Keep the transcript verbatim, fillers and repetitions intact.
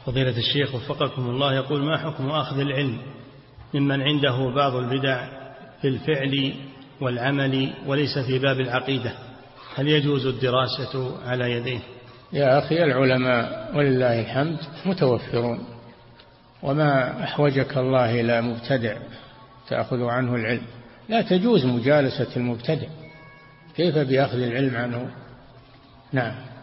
فضيلة الشيخ وفقكم الله، يقول: ما حكم أخذ العلم ممن عنده بعض البدع في الفعل والعمل وليس في باب العقيدة؟ هل يجوز الدراسة على يديه؟ يا أخي، العلماء ولله الحمد متوفرون، وما أحوجك الله إلى مبتدع تأخذ عنه العلم. لا تجوز مجالسة المبتدع، كيف بأخذ العلم عنه؟ نعم.